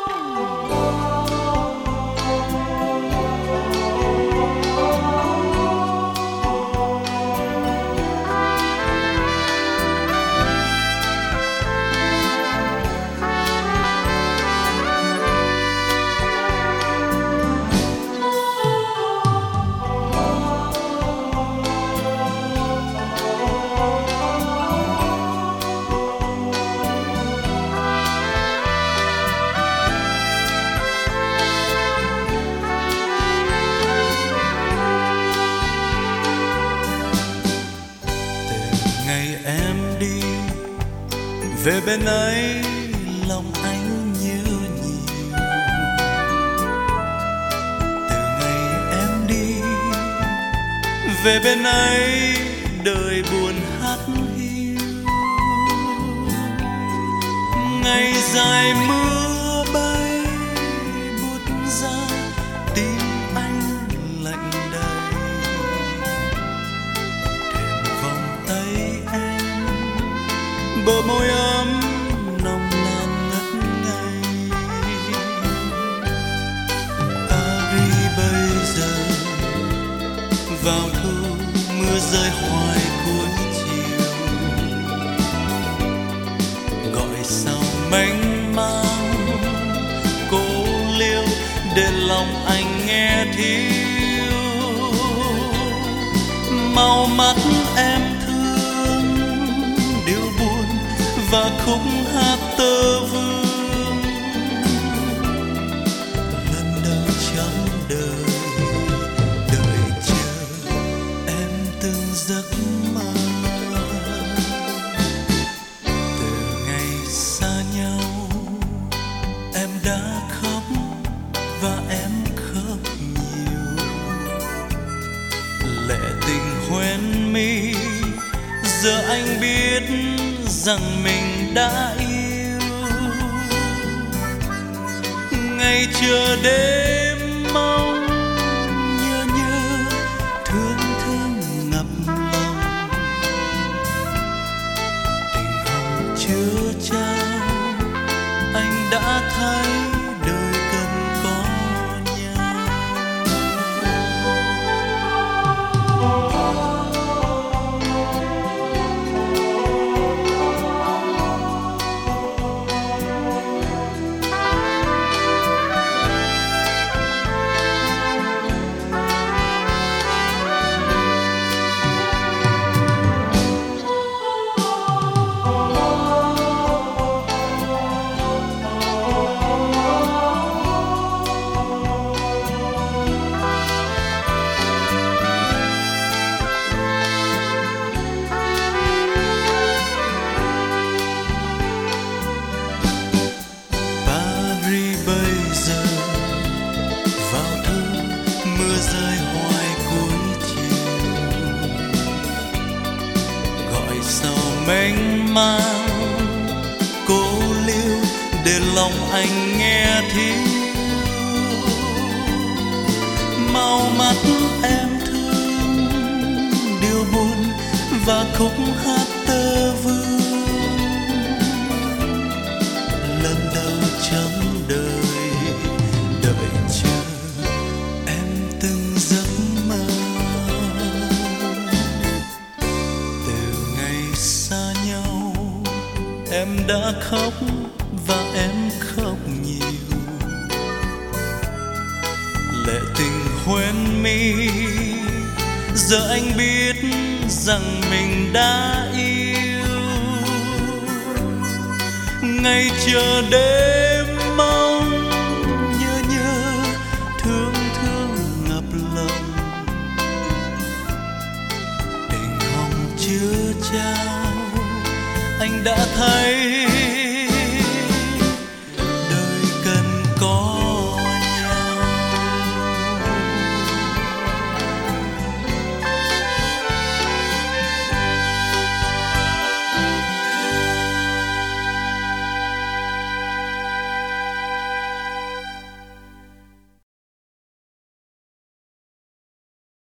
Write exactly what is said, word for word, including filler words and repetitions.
Về bên ấy lòng anh nhớ nhiều. Từ ngày em đi về bên ấy đời buồn hắt hiu. Ngày dài mưa bay buốt ra tim anh lạnh đầy. Thềm vòng tay em bờ môi ấm nồng nàn ngất ngây. Paris bây giờ vào thu mưa rơi hoài cuối chiều. Gọi sao mênh mang cô liêu để lòng anh nghe thiếu. Màu mắt em và khúc hát tơ vương. Lần đầu trong đời đợi chờ em từng giấc mơ. Từ ngày xa nhau em đã khóc và em khóc nhiều. Lệ tình hoen mi giờ anh biết rằng mình đã yêu. Ngày chờ đêm mong nhớ nhớ thương thương ngập lòng. Tình hồng chưa trao anh đã thấy đời cần có nhau. Rơi hoài cuối chiều. Gọi sao mênh mang cô liêu để lòng anh nghe thiếu. Màu mắt em thương điều buồn và khúc hát tơ vương. Lần đầu trong đời đợi chờ từng giấc mơ. Từ ngày xa nhau em đã khóc và em khóc nhiều. Lệ tình hoen mi giờ anh biết rằng mình đã yêu. Ngày chờ đêm mong nhớ nhớ thương chưa trao anh đã thấy